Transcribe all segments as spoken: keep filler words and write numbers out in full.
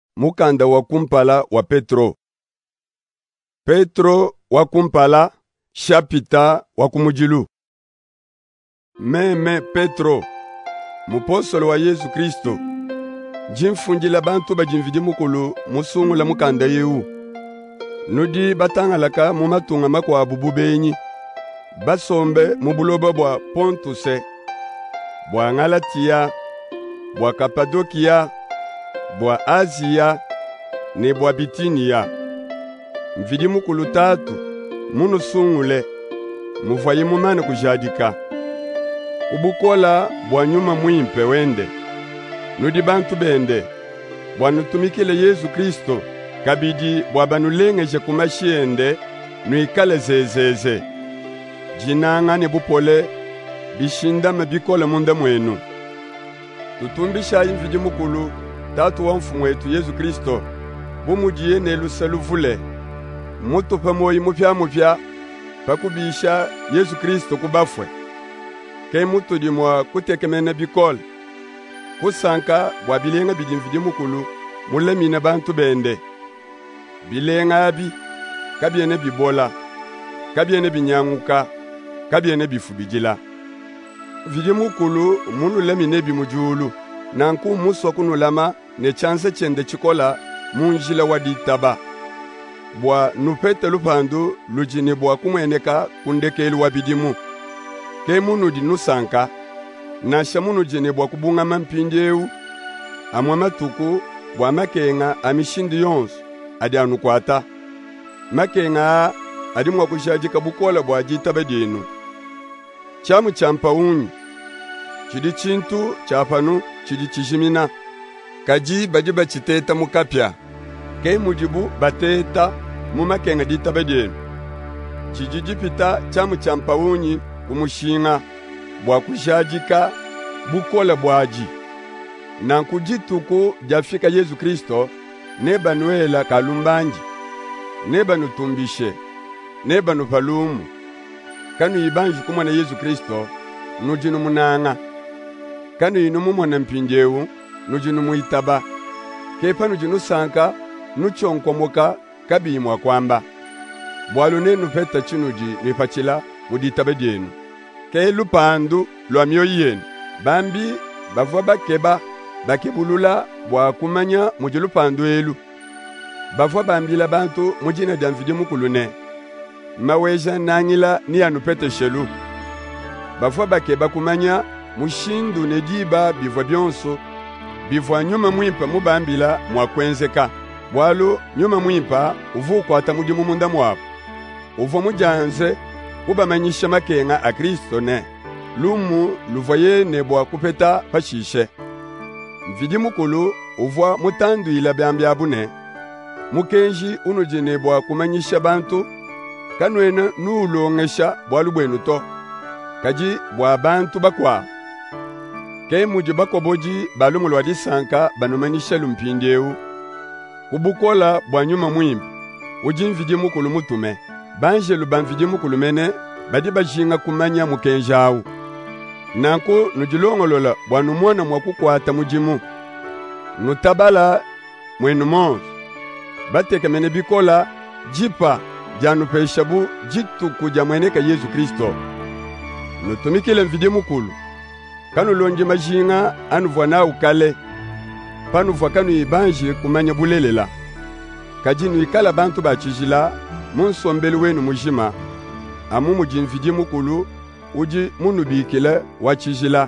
Mukanda wa kumpala wa Petro. Petro wa kumpala shapita wa kumujilu. Meme Petro, mupostolo wa Yesu Kristo, jimfungila bantu bajimvidi mukulu musungula mukanda yewu. Nudi batangalaka mumatunga makwa bubu benyi, basombe mubuloba bwa Pontuse, bwa Ngalatia, bwa Kapadokia, bwa Asia, ne bwa Bitinia. Mvidi mukulu tatu, munu sungule, mufwayi mumane kujadika. Ubukola bwa nyuma mwimpe wende. Nudi bantu bende, bwa nutumikile Yesu Kristo, kabidi bwa banulengeje kumashiende, nuikale zezeze. Jinanga ne bupole, bishinda mabikola munda mwenu. Tutumbisha imvidi mukulu, tatu wa mfumu wetu Yesu Kristo, bumujiye ne lusaluvule. Mutu pamoyi mupya mupya, pakubisha Yesu Kristo kubafwe. Kei mutu dimwa kutekemene bikola. Kusanka bwa bilenga bidimvidi mukulu, mulemina bantu bende. Bilenga abi, kabiene bibola, kabiene binyanguka, kabiene bifubijila. Vidi mukulu munu lemine bimujulu, nanku muso kunulama ne chanse chende chikola munjila waditaba. Bwa nupete lupandu lujini bwa kumweneka kundekelu wabidimu. Ke munu di nusanka, na shamunu jene bwa kubunga mampindeu, amwa matuku bwa makenga amishindi yonsu, adi anukwata. Makenga adi mwa kushajika bukola bwa jitaba dinu. Chamu champa unyi, chidi chintu chapanu chidi chishimina. Kaji bajiba chiteta mukapya. Kei mujibu bateta mumakenga ditaba dinu. Chijijipita chamu champa unyi kumushinga bwa kushajika bukola bwaji. Na kujituku jafika Yesu Kristo neba nuela kalumbanji, neba nutumbishe, neba nupalumu. Kanu ibanji kumwana Yesu Kristo nujinu munanga. Kanu inumu mwana mpinjewu nujinu muitaba. Kepa nujinu sanka nuchonkomoka kabimwa kwamba. Bwalu nenu peta chinuji nipachila muditabe dienu. Kei lupandu lwa myo yenu. Bambi bavwa bakeba bakibulula bwa kumanya muji lupandu elu. Bavwa bambila bantu mujina damvidi mukulune. Maweja nangila ni anupete shelu. Bavwa bakeba kumanya mushindu nediba bivwa bionso. Bivwa nyuma mwimpa mubambila mwakwenzeka. Bwalu nyuma mwimpa uvu kwa tamuji mumunda mwapu. Uvu mujanze ubamanyisha makenga a Kristo ne. Lumu luvoye ne bwa kupeta pashishe. Mvidi mukulu uvwa mutandu ila byambi abune. Mukenji unujine bwa kumanyisha bantu. Kanwena nuulongesha bwa lubwenu to. Kaji bwa bantu bakwa. Kei muji bakoboji balumu lwa disanka banumanyisha lumpindeu. Kubukola bwa nyuma mwimbi. Uji mvidi mukulu mutume. Banje lubamvidi mukulu mene badi bajinga kumanya mukenjawu. Nanku nujilongolola bwa numona mwakukwata mujimu. Nutabala mwenu monsu. Bateke mene bikola jipa janupeshabu jitu kuja mweneka Yesu Kristo. Nutumikile mvidi mukulu. Kanu lonje majinga anuvwa na ukale. Panuvwa kanu ibanje kumanya bulelela. Kajinu ikala bantu bachijila munsombeli wenu mujima. Amu mujimvidi mukulu uji munubikile wachijila.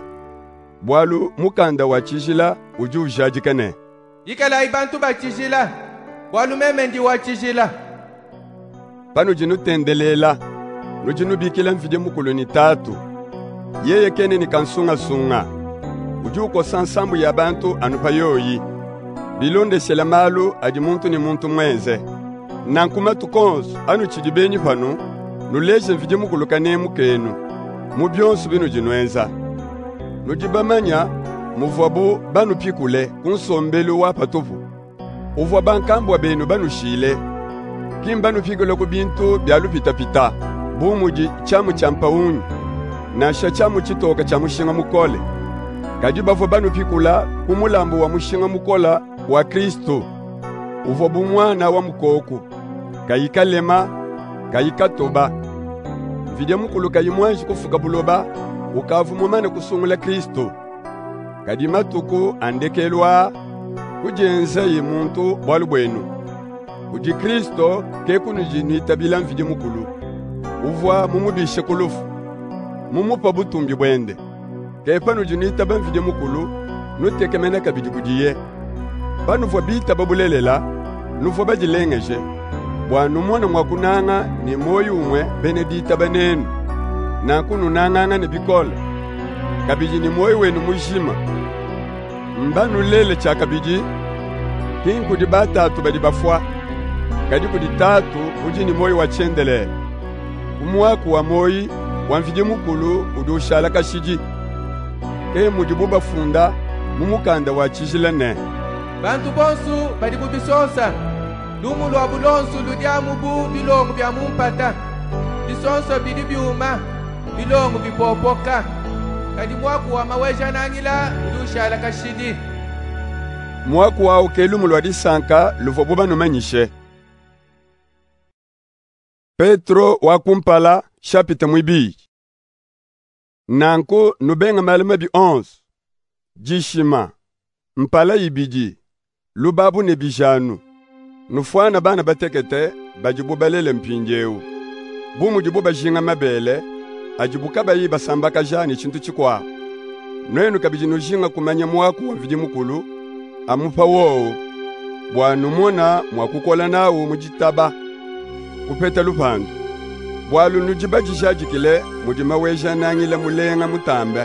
Bwalu mukanda wachijila uji ujajikane. Ikala ibantu bachijila. Bwalu memendi wachijila. Panu jinu tendelela. Nujinu bikile mvidi mukulu ni tatu. Yeye kene ni kansunga sunga. Uji uko sansambu ya bantu anupa yoyi. Bilonde sela malu aji muntu ni muntu mwenze. Nankuma tukonsu anu chidibeni panu. Nuleje mvidi mukulu kanemu kenu. Mubionsu binu jinwenza. Nujibamanya muvwabu banu pikule kunsombelu wapa tupu. Uvwa bankambu wa benu banu shile. Kim banu pikule kubintu bialu pita pita. Bumuji chamu champa unyu. Nasha chamu chitoka chamu shinga mukole. Kajiba vwa banu pikula kumulambu wa mushinga mukola wa Kristo. uvo bumwana wa mukoko, kayika lema, kayika toba. Vidya mukulu kayimwanji kufuka buloba, ukavu mumane kusungula Kristo. Kadi matuku andekelwa, kujenza ye muntu bwalu bwenu. Uji Kristo kekunu jini tabila vidya mukulu. Uvwa mumubishe kulufu, mumupa butumbi bwende. Kepanu jini taba vidya mukulu, nutekemena kabidi kujiye. Panu vwa bita babulelela, nufwa bajilengeje. Bwanu mwana mwakunanga ni moyo umwe benedita banenu. Na kunu nanganga ni bikola. Kabiji ni moyo wenu mujima. Mbanu lele cha kabiji, kinku di batatu badi bafwa. Kadi kudi tatu uji ni moyo wa chendele. Umuwaku wa moyi, wanvidi mukulu udushala kashiji. Kee mudibuba funda, mumukanda wa chijilane. Bantu bonsu badi bubisonsa. Lumu lwa bulonsu ludia mubu bilongu bya mumpata. Bisonso bidi biuma, bilongu bipopoka. Kadi mwaku wa maweja nangila udushala kashidi. Mwaku wa uke lumu lwa disanka luvobuba numanyishe. Petro wa kumpala chapitre mwibi. Nanko nubenga malima bi onze. Jishima. Mpala ibiji. Lubabu ne bijanu. Nufwana bana batekete bajibu balele mpinjeu. Bumu jibu bajinga mabele. Ajibu kaba yi basambaka jani chintu chikwa. Nwenu kabijinu jinga kumanya mwaku wa mvidi mukulu. Amupa woo. Bwanu muna mwakukola nawo mujitaba. Kupeta lupandu. Bwalu nujiba jishajikile mujima weja nangila mulenga mutambe.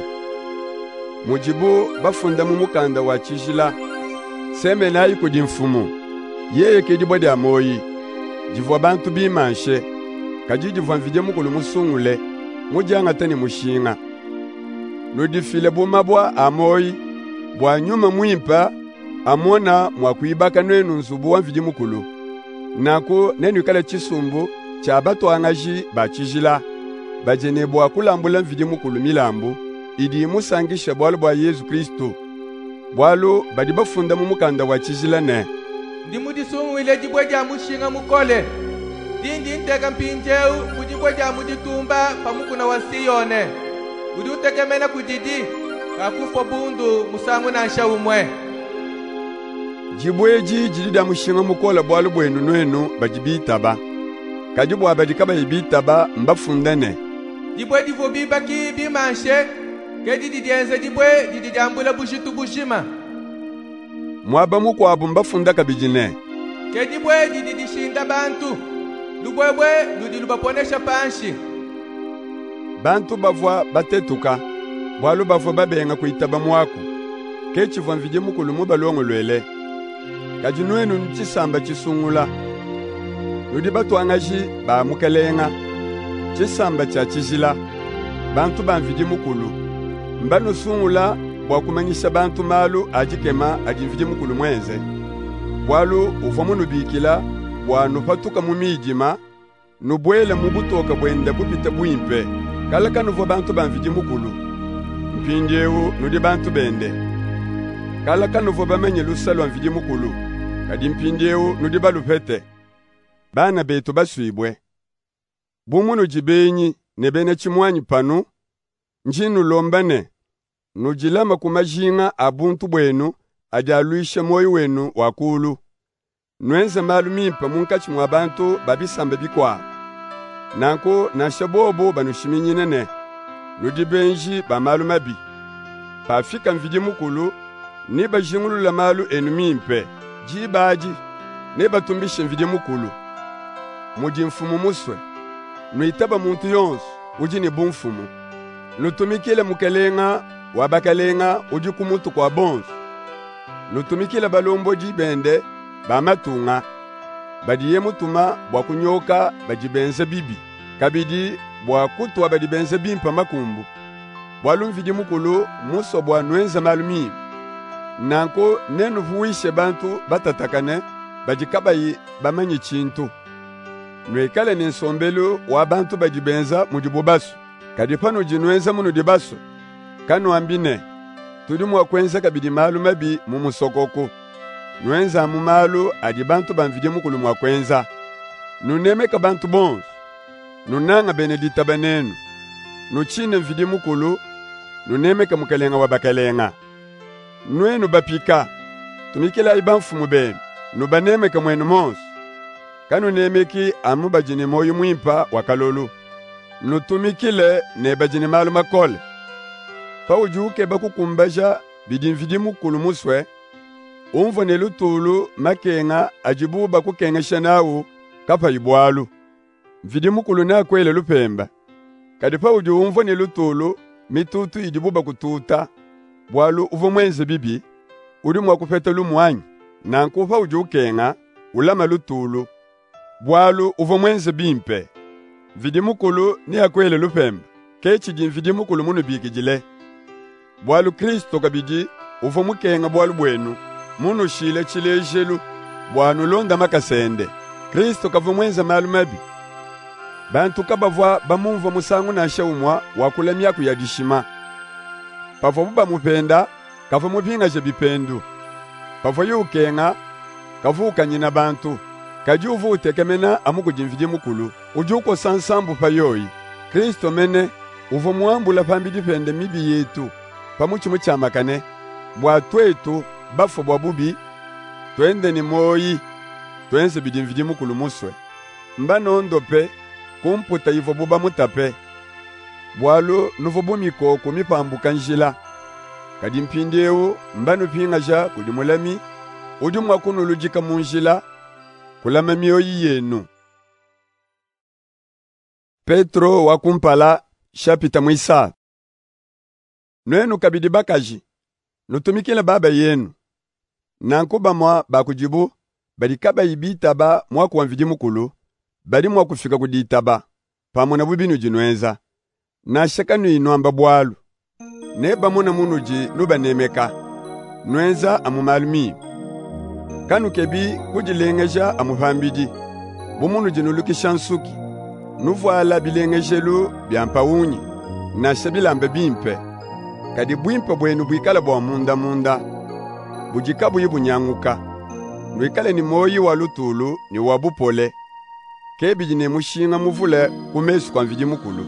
Mujibu bafunda mumukanda wa chijila. Seme na yiku di mfumu. Yeye kedibo di amoyi. Jivwa bantu bimanshe. Kaji jivwa mvidye mukulu musungule. Mujanga tani mushinga. Nudifile bumabwa amoyi. Bwa nyuma mwimpa. Amona mwakuibaka nwenu nzubu wa mvidye mukulu. Nako nenu kala chisumbu. Chabato angaji bachijila. Bajene bwa kulambula mvidye mukulu milambu. Idi musangisha bwalu bwa Yesu Kristo. Bwalu badi bafunda mumukanda wa chijila ne. Ndi mudisungu ile jibwe ja mushinga mukole. Dindi nteka mpinjeu kujibwe ja muditumba pamukuna wasiyone. Udi utekemena kudidi kakufo bundu musangu na nsha umwe. Jibwe ji jidida mushinga mukola bwalu bwenu nwenu bajibitaba. Kajibu abadikaba ibitaba mbafundane. Jibwe divo bibaki bimanshe. Kedi didienze jibwe dididambula bushitu bushima. Mwaba mukwabu mbafunda kabijine. Kedibwe dididishinda bantu. Lubwebwe ludi lubaponesha panshi. Bantu bavwa batetuka. Bwalu bavwa babenga kuitaba mwaku. Kechi vwa mvidye mukulu mubalongo lwele. Kajinuenu nchisamba chisungula. Ludi batu angaji ba mukelenga. Chisamba cha chijila. Bantu ba mvidye mukulu. Mbanu sungula. Bwakumanyisha bantu malu ajikema ajimvije mukulu mwenze. Bwalu uvomu nubikila, bwanu patuka mumijima, nubwele mubutoka bwenda bupita bwimpe. Kalaka nuvo bantu banvije mukulu. Mpinjeu nudi bantu bende. Kalaka nuvo bamenye lusalo anvije mukulu. Kadi mpinjeu nudi balupete. Bana betu baswibwe. Bumu nujibenyi nebene chimwanyi panu. Njinu lombane. Nujilama kumajinga abuntu bwenu ajaluisha moyo wenu wakulu. Nwenze malu mimpa munkachi mwa bantu babisamba bikwa. Nanko nashabobo banushiminyinene. Nudibenji ba malu mabi. Pafika mvidi mukulu niba jingulu la malu enu mimpe. Jibaji niba tumbishe mvidi mukulu. Muji mfumu muswe. Nuitaba muntu yonsu uji ni bumfumu. Nutumikile mukelenga wabakalenga uji kumutu kwa bonsu. Nutumikila balombo jibende bamatunga. Badiye mutuma bwakunyoka bajibenze bibi. Kabidi bwakutwa badibenze bimpa makumbu. Bwalumvidi mukulu muso bwa nwenza malumi. Nanko nenu vuishe bantu batatakane bajikabayi bamanyi chintu. Nwekale ninsombelu wa bantu bajibenza mujibubasu. Kadipano jinwenza munu dibasu. Kanu ambine, tudimu wakwenza kabidi malu mabi mumusokoko. nuenza mumalu adi bantu banvidi mukulu mwakwenza. Nunemeka bantu bonsu. Nunanga benedita banenu. Nuchine mvidi mukulu. Nunemeka mukalenga wa bakalenga. Nuenu bapika. Tumikila ibanfumu benu. Nubanemeka mwenu monsu. Kanu nemeki amu bajini moyu mwimpa wakalolu. Nutumikile ne bajini malu makole. Pa ujuke bakukumbaja bidi mvidi mukulu muswe. Umvone lutulu makenga ajibu bakukenga shanawu kapa ibwalu. Mvidi mukulu na kwele lupemba. Kadipa uju umvone lutulu mitutu idibu bakututa. Bwalu uvo mwenze bibi. Uri mwakufeta lumwanyi. Na nkupa uju ukenga ulama lutulu. Bwalu uvo mwenze bimpe. Mvidi mukulu ni akwele lupemba. Kechi ji mvidi mukulu munu bikijile. Bwalu Kristo kabidi uvo mukenga bwalu bwenu. Munu shile chile jelu. Bwanu londa makasende. Kristo kavu mwenza malu mabi. Bantu kabavwa bamumva musangu na shaumwa wakulemya kuyadishima. Pavo buba mupenda kavu mupinga je bipendu. Pavo yukenga kavu kanyina bantu. Kajuvu utekemena amuku jimvidi mukulu. Ujuko sansambu payoyi. Kristo mene uvo muambula pambi dipende mibi yetu. Pamuchi muchamakane. Bwa twetu bafo bwa bubi. Twende ni moyi. Twense bidimvidi mukulu muswe. Mbano ondope. Kumputa ivo buba mutape. Bwalu nuvo bumiko kumipambuka njila. Kadimpindewu mbano pingaja kudimulami. Udumwa kunu lujika munjila. Kulama miyoyi yenu. Petro wakumpala shapita mwisa. Nwenu kabidi bakaji. Nutumikile baba yenu. Nankuba mwa bakujibu. Badi kaba ibita ba mwaku wanvidi mukulu. Badi mwaku fika kudita ba. Pamona bubinu jinweza. Na shaka nui nuamba bwalu. Neba muna munuji nuba nemeka. Nweza amumalumi. Kanu kebi kujilengeja amuhambidi. Bumunu jinuluki shansuki. Nuvuala bilengejelu biampa unyi. Na shabilambe bimpe. Kadi bwimpe bwenu bwikala bwa munda munda. Bujikabu yibu nyanguka. Nwikale ni moyi wa lutulu ni wabupole. Kebi jine mushinga muvule kumesu kwa mvidi mukulu.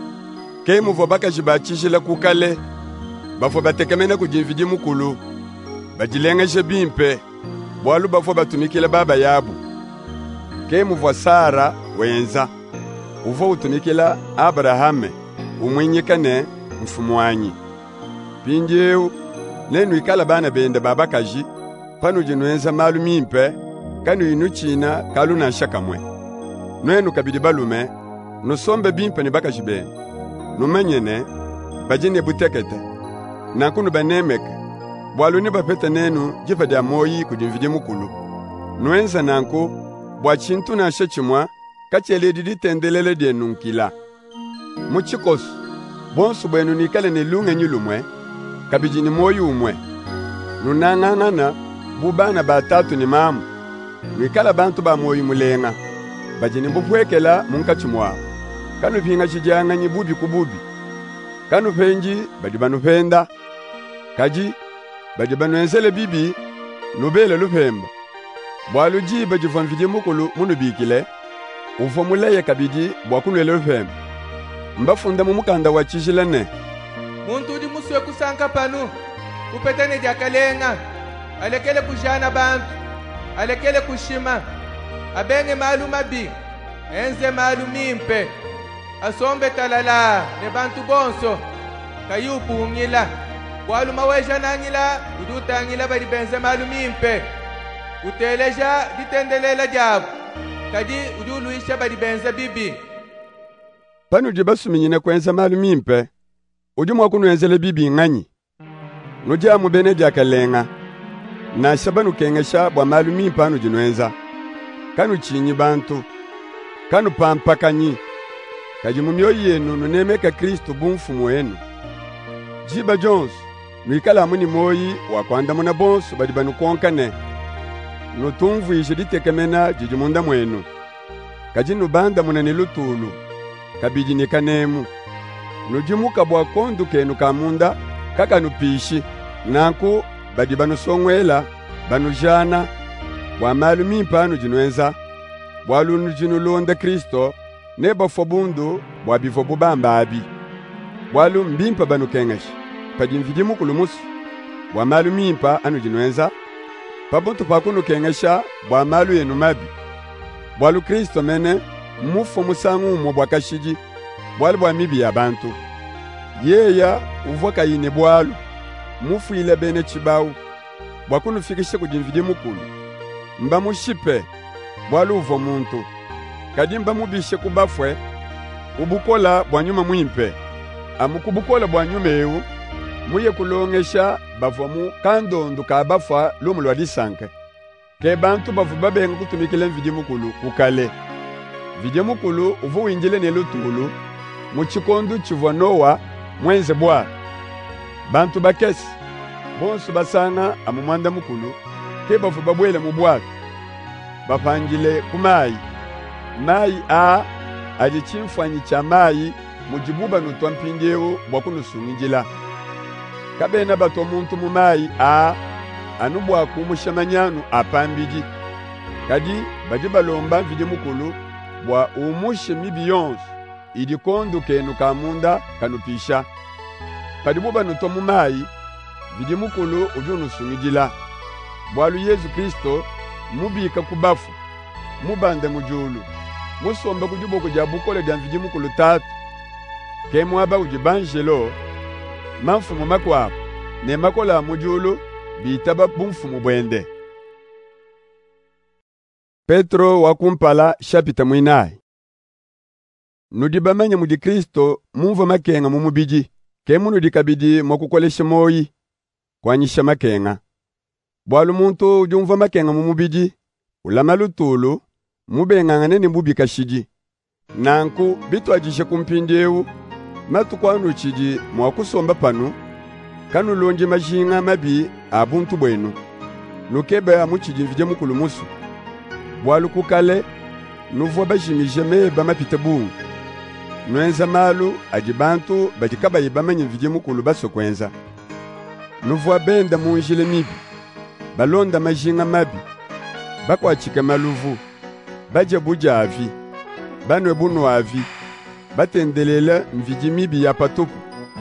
Ke muvo baka jibachishila kukale. Bafo batekemene kujimvidi mukulu. Bajilengeje bimpe. Bwalu bafo batumikile baba yabu. Ke muvo Sara wenza. Uvo utumikila Abrahame. Umwinyikane mfumuanyi. Pinjeu. Nenu ikala bana bende baba kaji. Panu jinuenza malu mimpe. Kanu inu china kalu na shaka mwe. Nwenu kabidi balume. Nusombe bimpe ni baka jibeni. Numenyene. Bajine butekete. Nankunu banemeke. Bwalu ni bapete nenu jipa dia moyi kujimvidi mukulu. Nuenza nanku. Bwachintu na shechimwa. Kachele didi tendelele die nunkila. Muchikosu. Bonsu bwenu nikale ni lunge nyulumwe. Kabidi ni moyi umwe. Nunangangana. Bubana batatu ni mamu. Nwikala bantu ba moyi mulenga. Bajini mbupwekela munkachumwa. Kanu pinga chijanga nyi bubi kububi. Kanu penji badi banupenda. Kaji badi banuenzele bibi nubele lupemba. Bwaluji badi vanvidi mukulu munubikile. Ufo muleye kabidi bwakunwele lupemba. Mbafunda mumukanda wachijilane. Muntu di muswe kusanka panu. Upetene jakalenga. Alekele kujana bantu. Alekele kushima. Abenge malu mabi. Enze malu mimpe. Asombe talala. Ne bantu bonso. Kayupu ungila. Walu maweja nangila. Uduta angila badi benze malu mimpe. Uteleja ditendelela jabu. Kadi uduluisha badi benze bibi. Panu jibasu minyine kwenza malu mimpe. Ujumwa kunu enzele bibi nganyi. Nujia mubene jakalenga. Na shabanu kengesha bwa malu mimpa anu jinwenza. Kanu chinyi bantu. Kanu pampakanyi. Kajimumyo yenu nunemeka Kristo bumfumu wenu. Jiba Jones. Nwikala muni moyi wakwanda muna bonsu badi banu konkane. Nutumvu ishiditekemena jijimunda mwenu. Kajinu banda muna nilutulu. Kabiji nikanemu. Nujimuka bwa kondu kenu kamunda. Kaka nupishi. Nanku badi banu songwela. banujana bwa malu mimpa anu jinwenza bwalu nujinulonda Kristo ne bafobundu bwa bivobu bambabi bwalu mbimpa banu kengesh padimvidimu kulumusu bwa malu mimpa anu jinwenza pabuntu pakunu kengesha bwa malu yenu mabi bwalu Kristo mene mufo musangu umo bwa kashiji bwalu bwa mibi ya bantu yeya uvoka yine bwalu mufu ile bene chibau bwakunu fikishe kudimvidimu kulu mba mushipe bwalu uvo muntu kadi mba mubishe kubafwe ubukola bwanyuma mwimpe amukubukola bwanyuma ewu muye kulongesha bavomu kandondo ka bafa lumu lwa disanke ke bantu bavu babenga kutumikile mvidimu kulu ukale vidimu kulu uvu winjile ne lutulu muchikondu chivwa Noa mwenze bwa bantu bakesi bonsu basanga amumanda mukulu ke bavu babwele mu bwato bapangile kumayi mayi a aji chimfanyi cha mayi mujibuba nutwa mpingewo bwakunusungijila kabena bato muntu mu mayi a anu bwakumushamanyanu apambiji kadi baji balomba vidi mukulu bwa umushe mibiyonsu idi kondu kenu kamunda kanupisha kadi buba nutwa mu mayi vidi mukulu ujunusungijila bwalu Yesu Kristo mubika kubafu mubande mujulu musomba kujubo kuja bukole dya mvidi mukulu tatu ke mwaba ujibanjelo manfumu makwapo ne makola mujulu bitaba bumfumu bwende. Petro wakumpala shapita mwinayi nudibamanya mudi Kristo mumva makenga mumubiji ke munu dikabidi mwakukolesha moyi kwanyisha makenga bwalu muntu ujumva makenga mumubiji ulama lutulu mubengangane ni mbubika shiji nanku bitwajishe kumpindewu matu kwanu chiji mwakusomba panu kanu lonje majinga mabi abuntu bwenu nukebe amuchiji mvije mukulu musu bwalu kukale nuvo bajimije meba mapita bungu nuenza malu ajibantu bajikaba yibamanya mvije mukulu baso kwenza nuvo benda munjile mibi balonda majinga mabi bakwachika maluvu baje buja avi banwe bunu avi batendelela mviji mibi ya patupu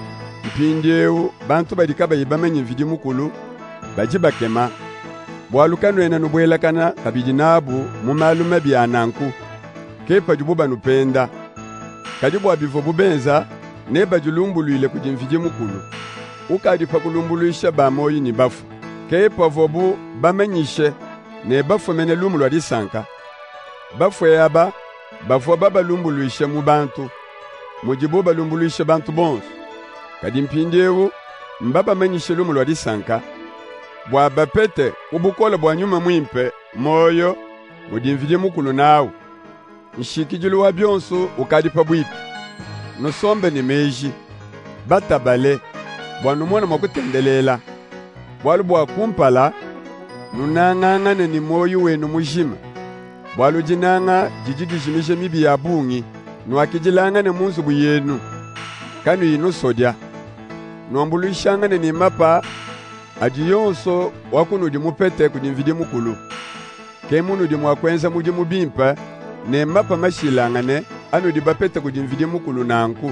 mpindewu bantu badikaba yibamanya mviji mukulu baji bakema bwalukano ena nubwelakana kabiji nabu mumalu mabi ananku kepa jububa nupenda kajibu abivo bubenza neba julumbuluile kuji mviji mukulu ukadi pakulumbuluisha bamoyi ni bafu kepa vobu bamenyishe ne bafu mene lumu lwa disanka bafu yaba bafu baba lumbuluisha mu bantu mujibu balumbuluisha bantu bonsu kadi mpindewu mbaba menyishe lumu lwa disanka bwa bapete ubukola bwa nyuma mwimpe moyo mudimvije mukulu nawu nshikijulu wa byonsu ukadi pabwipi nusombe ni meji batabale bwa numona mwakutendelela bwalu bwa kumpala nunang'ang'ane ni moyo wenu mujima bwalu jinanga jijigishimishe mibi ya bungi nuakijilangane munzu buyenu kanu yinu sodya nuambuluishangane ni mapa aji yonso wakunu di mupete kudimvidi mukulu ke munu di mwakwenza muji mubimpa ne mapa mashilangane anu di bapete kudimvidi mukulu nanku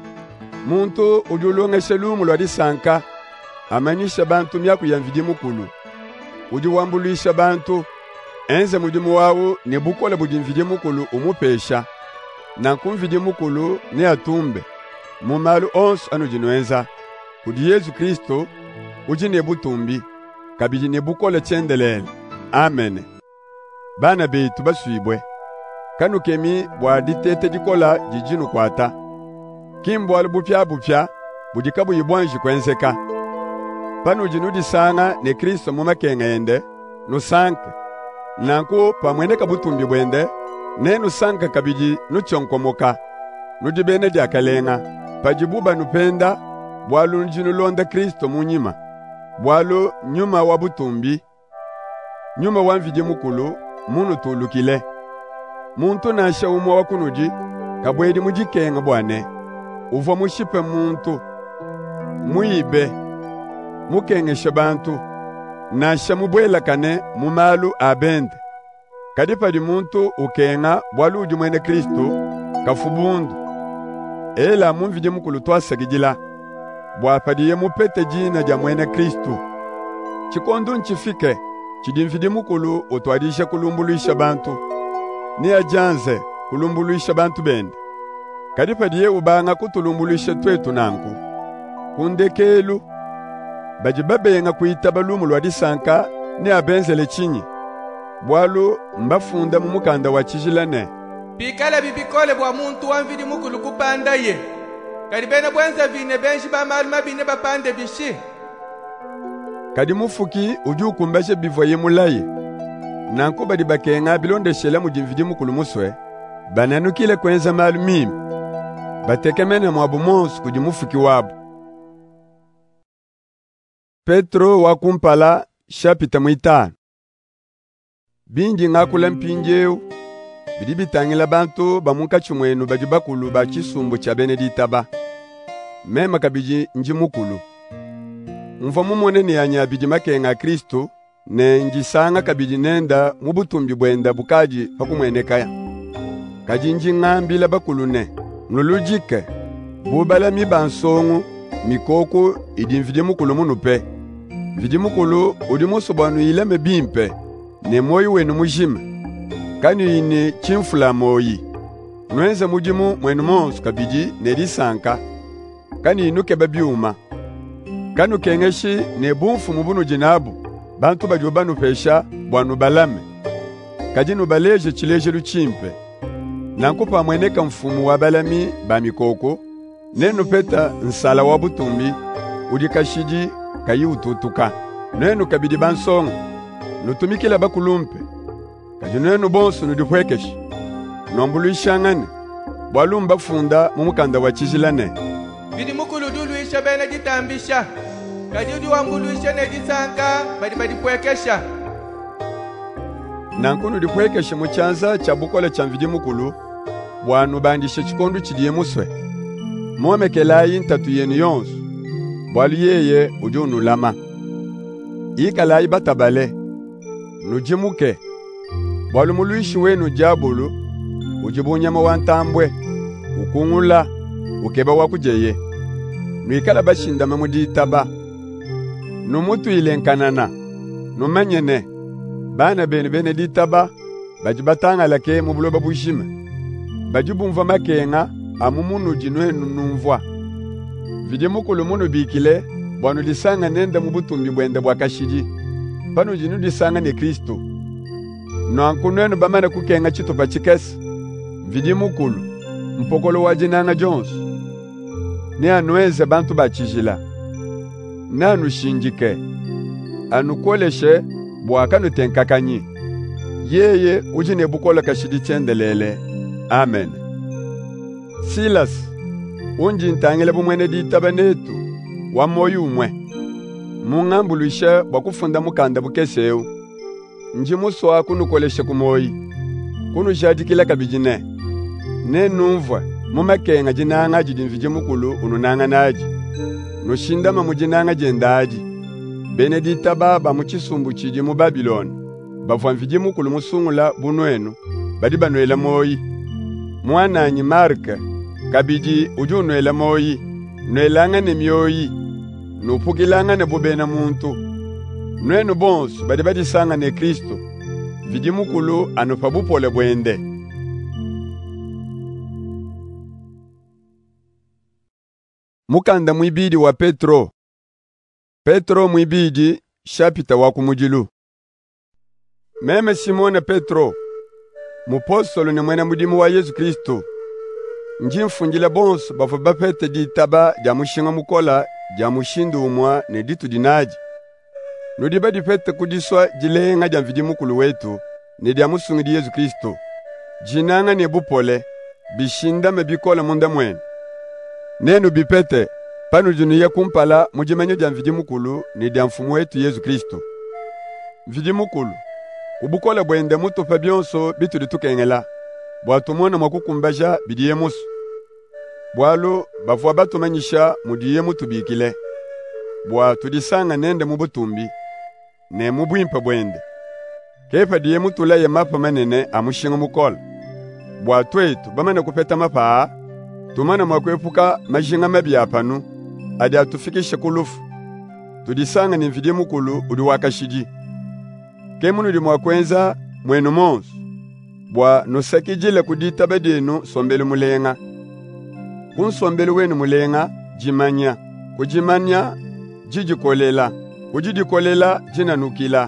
muntu ujulongeshe lumu lwa disanka amanyisha bantu myaku ya mvidi mukulu ujiwambuluisha bantu enze mudimu wawu ne bukola budimvidi mukulu umupesha nanku mvidi mukulu ne atumbe mumalu onsu anu jinwenza kudi Yesu Kristo uji ne butumbi kabiji ne bukola chendelele. Amen. Bana beitu baswibwe kanu kemi bwa ditete dikola jijinu kwata kimbwala bupya bupya budikabu yibwanji kwenzeka panu jinudi sana ne Kristo mumakenga ende nusanke nanku pamwendeka butumbi bwende ne nusanka kabiji nuchonkomoka nudibene diakalenga pajibuba nupenda bwalu njinu londa Kristo munyima bwalu nyuma wa butumbi nyuma wa mvije mukulu munu tulukile muntu nasha umwa wakunuji kabwedi mujikenga bwane uva mushipe muntu muibe mukengesha bantu na shamubwela kane mumalu abende. Kadipadi muntu ukenga bwalu uji mwene Kristo kafubundu. Ela mumvije mukulu twasagijila. Bwapadiye mupete jina ja mwene Kristo. Chikondu nchifike, chidimvidi mukulu utwadisha kulumbuluisha bantu. Ni ajanze kulumbuluisha bantu bende. Kadipadiye ubanga kutulumbuluisha twetu nanku. Kundekelu, bajibabenga kuitaba lumu lwadisanka ni abenzele chinyi. Bwalu mbafunda mu mukanda wa chijilane. Bikala bibikole bwa muntu wamvidi mukulu kupanda ye. Kadi bene bwenza vine benshi ba maluma bine bapande bishi. Kadi mufuki uju kumbashe bivoye mulaye. Nanku badi bakenga bilonde shela mujimvidi mukulu muswe. Bananukile kwenza malumimi. Batekemene mwabu monsu kujimufuki wabu. Petro wa kumpala shapita mwitano. Bingi ngakula mpinjeu, bidi bitangila bantu bamunka chumwenu bajibakulu ba chisumbu cha Beneditaba. Mema kabiji njimukulu. Mva mumone anya bidi makenga Kristo, ne njisanga kabiji nenda mubutumbi bwenda bukaji pakumwenekaya. Kaji njingambila bakulu ne, mlulujike, bubala mibansongu, mikoko idimvidi mukulu munupe. Vidi mukulu udimusu bwanu ileme bimpe. Ne moyi wenu mujima. Kanu ine chimfula moyi. Nwenze mujimu mwenu monsu kabiji nerisanka. Kanu inuke babiuma. Kanu kengeshi ne bumfu mubunu jinabu. Bantu bajubanu pesha bwanu balame. Kajinu baleje chileje luchimpe. Nankupa mweneka mfumu wa balami bamikoko. Nenu peta nsala wa butumbi. Udikashiji kayi ututuka. Nenu kabidi bansonga. Nutumikila bakulumpe. Kajunenu bonsu nudipwekeshi. Nombuluishangane. Bwalumba funda mumukanda wa chijilane. Vidi mukulu duluisha bene jitambisha. Kajudi wambuluisha ne jisanka badi badi pwekesha. Nankunu dipwekeshi muchanza chabukole chamvidi mukulu. Bwanu bandishe chikondu chidiye muswe. Mwamekelayi ntatu yenu yonsu. Bwalu yeye ujunu lama. Ikalayi batabale. Nujimuke. Bwalu muluishi wenu jabulu. Ujibunyama wantambwe. Ukungula. Ukeba wakujeye. Nuikala bashinda mamuditaba. Numutu ilenkanana. Numenyene. Bana bene bene ditaba. Bajibatanga lake mubuloba bushime. Bajibumva makenga. Amumunu jinwenu numvwa. Vidi mukulu munu bikile. Bwanu disanga nenda mubutumbi bwenda bwakashiji. Panu jinu disanga ne Kristo. No ankunwenu bamana kukenga chito pachikesi. Vidi mukulu. Mpokolo wajinanga Jones. Ni anueze bantu bachijila. Na anushinjike. Anukoleshe bwakanu tenkakanyi. Yeye ujine bukola kashidi chendelele. Amen. Silas. Unji ntangile bumwene ditaba netu. Wa moyu umwe. Mungambuluisha bakufunda mukanda bukeseu. Njimuswa kunukoleshe kumoyi. Kunu jadikila kabijine. Ne numva mumakenga jinanga jidimvije mukulu ununanga naji. Nushindama mujinanga jendaji. Benedita baba muchisumbu chiji mu Babiloni. Bavwamvije mukulu musungula bunwenu. Badi banwela moyi. Mwananyi Marka kabiji ujunwela moyi. Nwelanga ne myoyi. Nupukilanga ne bubena muntu. Nwenu bonsu badi badi sanga ne Kristo. Vidi mukulu anupabupole bwende. Mukanda mwibidi wa Petro. Petro mwibidi shapita wa kumujilu. Meme Simone Petro. Mupostolo ni mwena mudimu wa Yesu Kristo. Njimfungile bonsu bafu bapete ditaba dia mushinga mukola dia mushindu umwa ne ditu dinaji. Nudiba dipete kudiswa jilenga dia mvidi mukulu wetu ne dia musungi di Yesu Kristo. Jinanga ne bupole bishinda mebikola munda mwenu. Nenu bipete panu juniye kumpala mujimenyo dia mvidi mukulu ne dia mfumu wetu Yesu Kristo. Mvidi mukulu kubukola bwende mutu pa bionso bitu ditukengela. Bwatumona mwakukumbaja bidiye musu. Bwalo bavwa batumanyisha mudiye mutu bikile. Bwa tudisanga nende mubutumbi. ne mubwimpa bwende. Kepa diye mutula ye mapa manene amushinga mukola. Bwa twetu bamana kupeta mapa, tumana mwakwepuka majinga mabi apanu, adi atufikishe kulufu. Tudisanga ni mvidie mukulu udi wakashiji. Kemunu di mwakwenza mwenu monsu. Bwa nusakijile kudita bedenu sombele mulenga. Kunsombele wenu mulenga, jimanya. Kujimanya, jijikolela. Kujidikolela, jinanukila.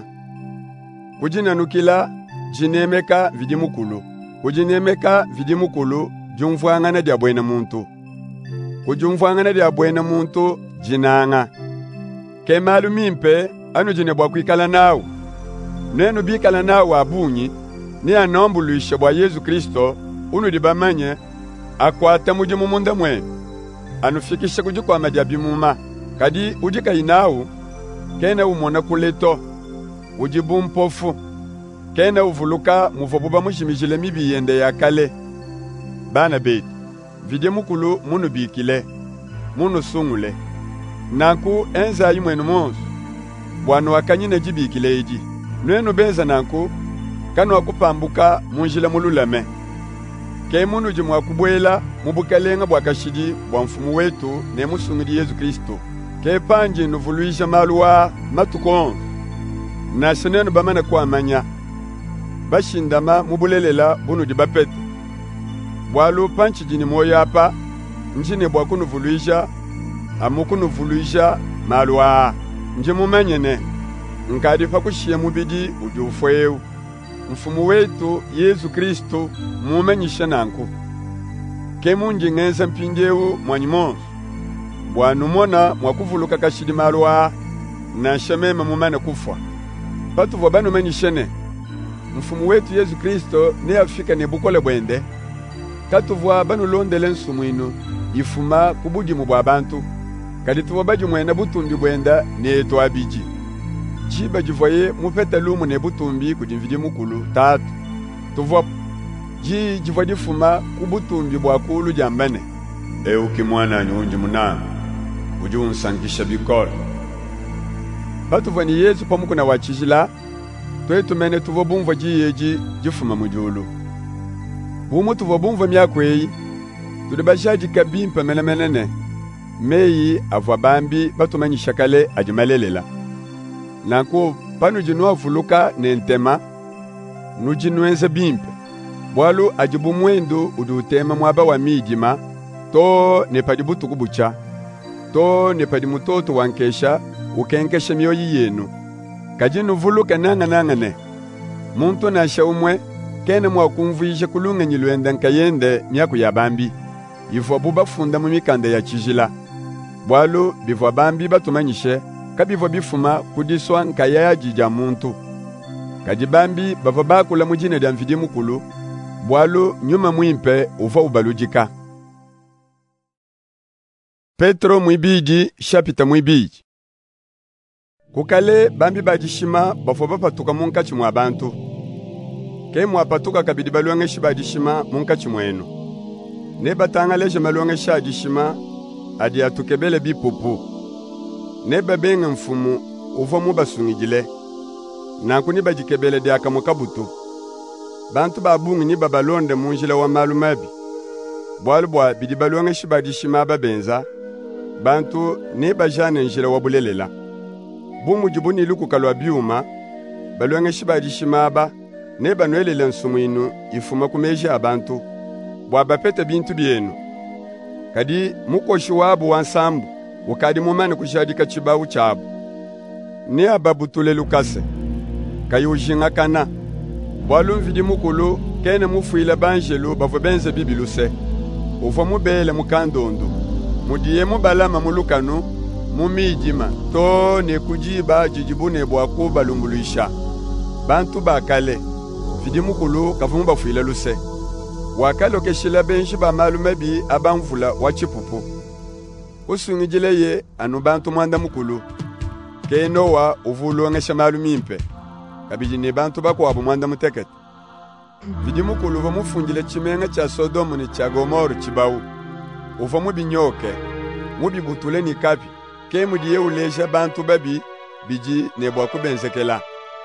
Kujinanukila, jinemeka vidi mukulu. Kujinemeka vidi mukulu, jumfuangana dia bwena muntu. Kujumfuangana dia bwena muntu, jinanga. Kemalu mimpe, anu jine bwa kuikala nao. Nenu bikala nao abunyi, ni anombuluishe bwa Yesu Kristo, unu dibamanye, akwata mujimu munda mwenu. Anufikishe kujikwa majabimuma, kadi ujika inao, kena umona kuleto, ujibu mpofu, kena uvuluka mufobuba mushimijile mibi yende ya kale. Bana beti, vide mukulu munu bikile, munu sungule. Nanku enza yimwenu monsu, bwanu wakanyine jibikile eji. Nwenu beza nanku, kanu wakupambuka munjile mululame. Ke munu jimu wakubwela, mubukalenga bwakashidi bwa mfumu wetu ne musungidi Yesu Kristo. Ke panji nuvuluisha maluwa matukonzu. Na senenu bamana kwa manya. Bashindama mubulelela bunu dibapete. Bwalu panchi jini moyapa, njine bwakunu vuluisha, amukunu vuluisha maluwa. Njimu manyene, nkadifa kushie mubidi ujufweu. Mfumu wetu Yesu Kristo mumenyisha nanku. Kemunji ngenza mpingewu mwanyimonsu. Bwanu mona mwakuvuluka kashidi maluwa na shamema mumane kufwa. Patu vwabanu menyishene. Mfumu wetu Yesu Kristo ne afika ne bukole bwende. Katu vwabanu londele nsumwinu ifuma kubuji mubwa abantu. Kaditu wabaji mwena butumbi bwenda ne eto abiji. Jiba jivoye mupeta lumu ne butumbi kujimvidi mukulu tatu. Tuvwa ji jivodi fuma kubutumbi bwakulu jambane. E ukimwana nyunji munanga uji unsankisha bikora. Patuvwa ni Yesu pamuku na wachijila, twetu mene tuvo bumva jiyeji jifuma mujulu. Bumu tuvo bumva miakweyi, tudibashaji kabimpa mene menene. Meyi avwa bambi batumanyi shakale ajimalelela. Nanku panu jinua fuluka nentema, nujinuenze bimpe. Bwalu ajibu mwendo udutema mwaba wa mijima, to nepadibutu kubucha, to nepadimutoto wankesha, ukenkesha miyoyi yenu. Kajinu vuluka nanga nangane. Muntu na shaumwe, kene mwakumvuisha kulunga nyiluenda nkayende miyaku ya bambi. Ifwa buba funda mumikanda ya chijila. Bwalu bivwa bambi batumanyishe, kabivwa bifuma kudiswa nkayaya jija muntu. Kajibambi bava bakula mujine dia mvidi mukulu, bwalu nyuma mwimpe uva ubalujika. Petro mwibiji, shapita mwibiji. Kukale bambi bajishima bafo bapatuka munkachi mwa bantu. Ke mwapatuka kabidi baluangeshi bajishima munkachi mwenu. Ne batanga leje maluangeshi ajishima adi atukebele bipupu. Ne babenga mfumu uva mubasungijile. Nanku ni bajikebele di akamukabutu. Bantu babungi ni babalonde munjila wa malumabi. Bwalu bwa bidi baluangeshi bajishima babenza. Bantu ni bajane njila wabulelela. Bumu jibuni luku kalwa biuma, baluangeshi bajishima aba, ne banuelele nsumwinu ifuma kumeja abantu, bwa bapete bintu bienu. Kadi mukoshi wabu wansambu, wakadi mumane kushadika chibawu chabu. Ne ababutule lukase, kayi ujinga kana. Bwalu mvidi mukulu, kene mufuile banjelu bavo benze bibiluse. Uva mubele mukandondu, mudiye mubalama mulukanu, mumijima, to ne kujiba jijibune bwaku balumbuluisha. Bantu bakale, vidi mukulu kafumu bafuile luse. Wakalo keshila benshi ba malumebi abanvula wachipupu. Usungijile ye anu bantu mwanda mukulu. Ke Noa uvulu ngesha malumimpe. Kabiji ne bantu bako wabu mwanda mutekete. Vidi mukulu uva mufungile chimenga cha Sodomu ni cha Gomoru chibawu. Uva mubinyoke, mubibutule ni kapi. Ke mudiye uleja bantu babi, biji ne bwa kubenzekela.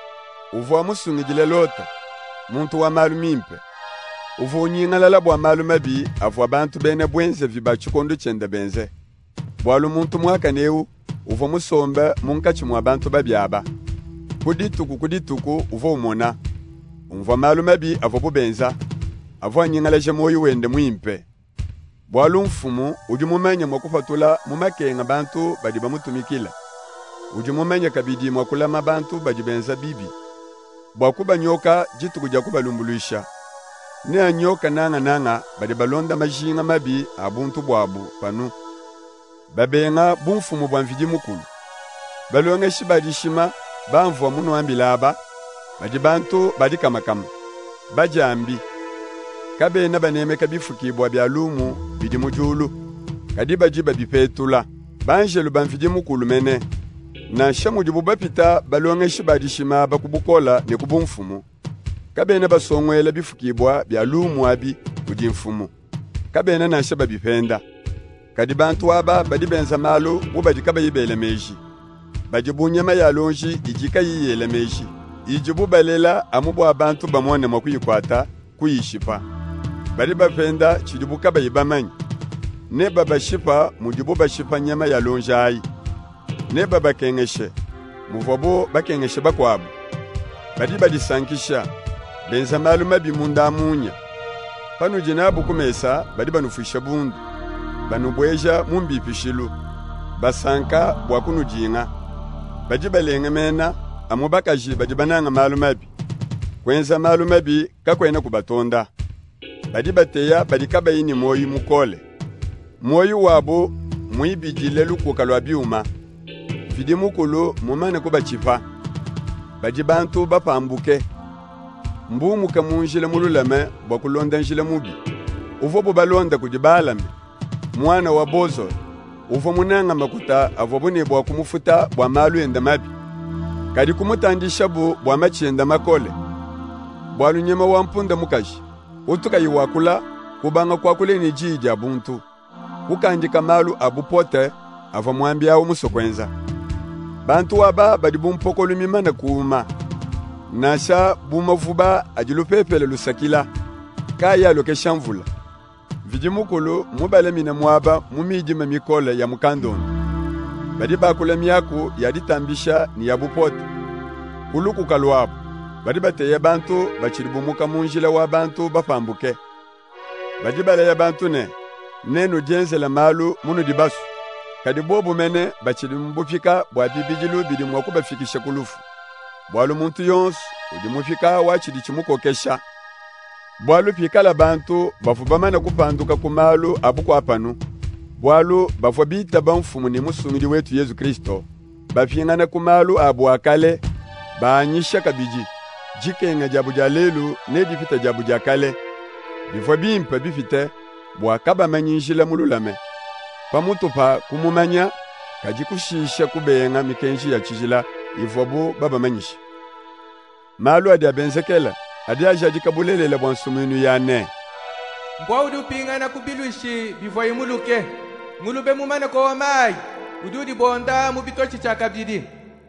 Uvo musungijile lota, muntu wa malu mimpe. Uvo nyingalala bwa malu mabi, avu abantu bene bwenze viba chukondo chende benze. Bwalu muntu mwaka neu, uvo musomba munkachi mwa bantu babiaba. Kudituku kudituku uvo umona. Uvo malu mabi avu bubenza. Avu nyingalaje moyo wende mwimpe. Bwalu mfumu, uji mumenya mwakufatula mumakenga bantu badi bamutumikila. Uji mumenya kabidi mwakula mabantu badi benza bibi. Bwakuba nyoka jitu kuja kuba lumbuluisha. Ne nyoka nanga nanga badi balonda majinga mabi abuntu bwabu panu. Babenga bumfumu bwanvidi mukulu. Balonga shibadi shima banvwa munu ambilaba. Badi bantu badi kamakama. Bajambi. Kabe na baneme kabifuki bwa byalumu bidi mujulu. Kadiba jiba bipetula. Banjelu banvidi mukulu mene. Na shamu jibu bapita balonga shibadi shima bakubukola ne kubumfumu. Kabe na basongwela bifukibwa byalumu abi kudi mfumu. Kabe na na shaba bipenda. Kadi bantu aba badi benza malo bubadi kaba yibele meji. Badi bunyama ya lonji ijika yiyele meji. Ijibu balela amubu abantu bamwane mwakuyikwata kuyishipa. Badi bapenda chidibu kaba yibamanyi. Ne baba shipa mudibu bashipa nyama ya lonji ayi. Ne baba kengeshe muvobo bakengeshe bakwabu. Badi badi sankisha benza malu mabi munda munya. Panu jinabu kumesa badi banufisha bundu. Banubweja mumbi pishilu. Basanka bwakunu jinga. Badi balenge mena amubakaji badi bananga malu mabi. Kwenza malu mabi kakwena kubatonda. Badi bateya badi kabayini moyi mukole. Moyi wabo muibijile lukukalwa biuma. Vidi mukulu mumane kuba chipa. Badi bantu bapambuke. Mbu muka munjile mululame bakulonda njile mubi. Uvo bubalonda kujibalame. Mwana wa bozo. Uvo munanga makuta avobuni bwa kumufuta bwa malu enda mabi. Kadi kumutandisha bu bwa machi enda makole. Bwa lunyema wa mpunda mukaji. Utuka iwakula kubanga kwa kule ni jiji abuntu. Kukanjika malu abupote avomwambia umusokwenza. Bantu waba badi bumpoko lumimana kuuma. Nasha bumavuba ajilupepele lusakila. Kaya loke shamvula. Vijimukulu mubale mine mwaba mumijima mikole ya mukandoni. Badi bakule miyaku yaditambisha ni yabupote. Kuluku kaluabu. Badi bateye bantu bachiribumuka munjile wa bantu bapambuke. Badi bale ya bantu ne. Nenu jenzele malu munu dibasu. Kadi bobu mene bachirimbufika bwa bibijilu bidi mwaku bafikisha kulufu. Bwalu muntu yonsu udimufika wachidi chimuko kesha. Bwalu pikala bantu bafubamana kupanduka kumalu abuku apanu. Bwalu bafubita bamfumu ni musumidi wetu Yesu Kristo. Bafingana kumalu abu akale baanyisha kabiji. Jikenga jabu jalelu nedifita jabu jakale. Bifobimpa bifite bwakaba manyinjila mululame. Pamutupa kumumanya kajikushisha kubenga mikenji ya chijila ifobu baba manyishi. Malu adi abenzekela adi ajaji kabulelela bwansuminu yane. Mbwa udupinga na kubilushi bifo imuluke. Mulube mumane kwa wamai. Ududi bonda mubitochi chakabidi.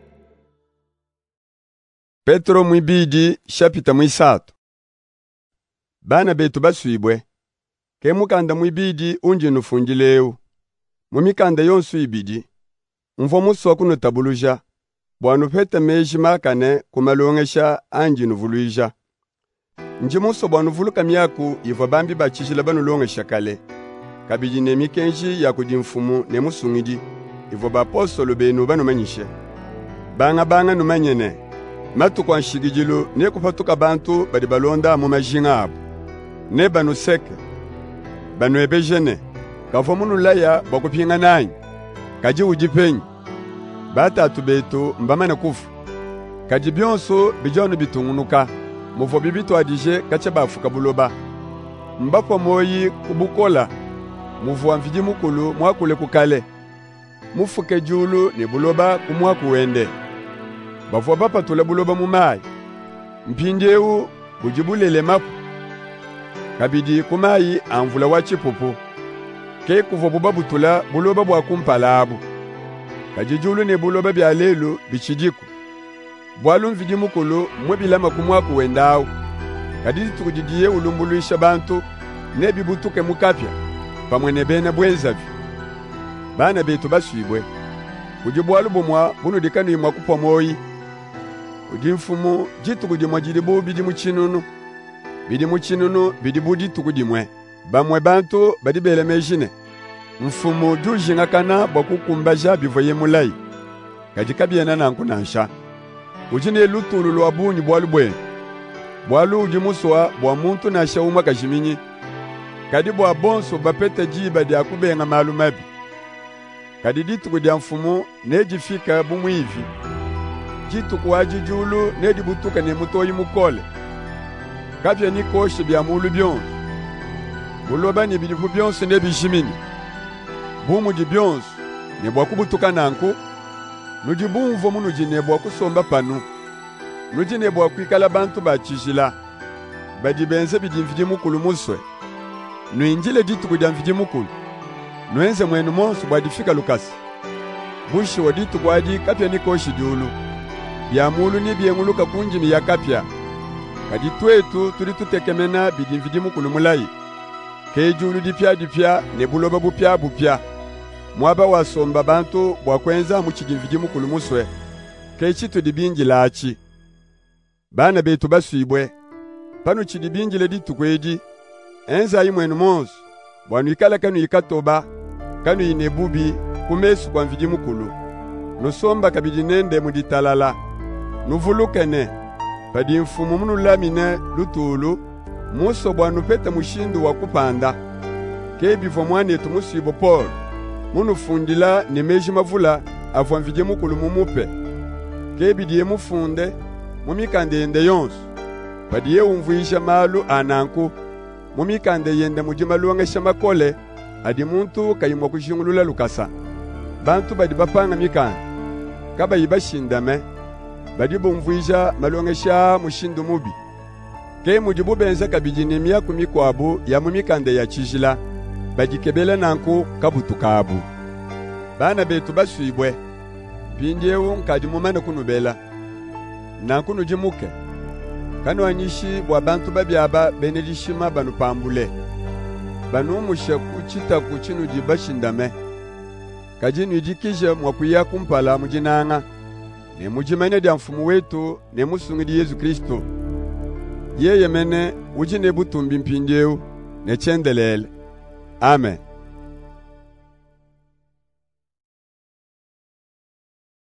Petro mwibidi shapita mwisatu. Bana betu basuibwe. Kemukanda mwibidi unji nufungileu. Mumikanda yonsu ibidi. Mvo muso kuno tabuluja. Bwanu pete meji makane kumalongesha anji nuvuluja. Nji muso bwanu vuluka miyaku ivo bambi bachishila banu longesha kale. Kabiji ne mikenji ya kudimfumu ne musungidi. Ivo bapostolo benu banu manyishe. Banga banga numanyene. Matu kwa nshigijilu ne kupatuka bantu badi balonda mumajinga abu. Ne banu seke. Banu ebejene. Kafomunu laya bakupinga nanyi. Kaji ujipenyi. Bata atubetu mbamane kufu. Kaji bionso bijonu bitungunuka. Mufo bibitu adije kache bafuka buloba. Mbapo moyi kubukola. Mufu wamfiji mukulu mwakule kukale. Mufuke julu ni buloba kumwaku wende. Bafu wabapa tule buloba mumai. Mpindeu bujibulele mapu. Kabidi kumai amvula wachi pupu. Ke kuvo bubabu tula buloba bwa kumpala abu. kajijulu ne buloba bya lelo bichidiku bwalu mvidi mukulu mwebila makumwaku wendawo kadi tukujidiye ulumbuluisha bantu ne bibutuke mukapya pamwe ne bena bwenzavyo bana betu baswibwe kuji bwalu bomwa bunu dikanu imwa kupwa moyi kuji mfumu jitu kuji mwajilibu bidi muchinunu bidi muchinunu bidi budi tukudimwe bamwe bantu badibele mejine mfumu dujinga kana bakukumbaja bivoye mulai kadi kabiena nanku nansha ujine lutulu lwa buni bwalu bwe bwalu ujimuswa bwa muntu na shauma kajiminyi kadi bwa bonso bapete jiba dia kubenga malumabi kadi ditu kudia mfumu nejifika bumwivi jitu kuwaji julu nedibutuka ne mutoyi mukole kapya nikoshe bya mulu byonso buloba ni bidivu byonso ne bijimini bumu di byonso ne bwa kubutuka nanku nuji bumvo munuji ne bwa kusomba panu nuji ne bwa kwikala bantu bachijila badibenze bidimvidi mukulu muswe nuinjile ditu kudia mvidi mukulu nuenze mwenu monsu bwadifika lukasi bushi waditu kwaji kapya nikoshi julu bya mulu ni byenguluka kunjimi ya kapya kadi twetu tuli tutekemena bidimvidi mukulu mulai kejulu dipya dipya ne buloba bupya bupya mwaba wasomba bantu bwakwenza muchigimvidi mukulu muswe kechitu dibinjila achi bana betu baswibwe panu chidibinjile ditu kweji enza imwenu monsu bwanu ikala kanu ikatoba kanu inebubi kumesu kwa mvidi mukulu nusomba kabidi nende muditalala nuvulukene padi mfumu munu lamine lutulu muso bwanu pete mushindu wa kupanda kebivo mwanetu musibo Paul munu fundila nemeji mavula avwa mvidi mukulu mumupe kebidi mufunde mumikande yende yonsu padi ye umvuisha malu ananku mumikande yende mujimaluangesha makole adi muntu kayimwa kushingulula lukasa bantu badi bapanga mikande kaba yibashindame badi bumvuisha maluangesha mushindu mubi ke mujibu benza kabijini miyaku mikwabu ya mumikande ya chijila badi kebele nanku kabutu kabu bana betu baswibwe pindiewu nkadi mumane kunubela nanku nujimuke kanu anyishi bwa bantu babyaba benedishima banu pambule banu mushaku chitaku chinu jibashindame kajinu ijikije mwakuya kumpala mujinanga ne mujimane dia mfumu wetu ne musungidi Yesu Kristo yeye mene ujine butumbi mpindeu ne chendelele amen.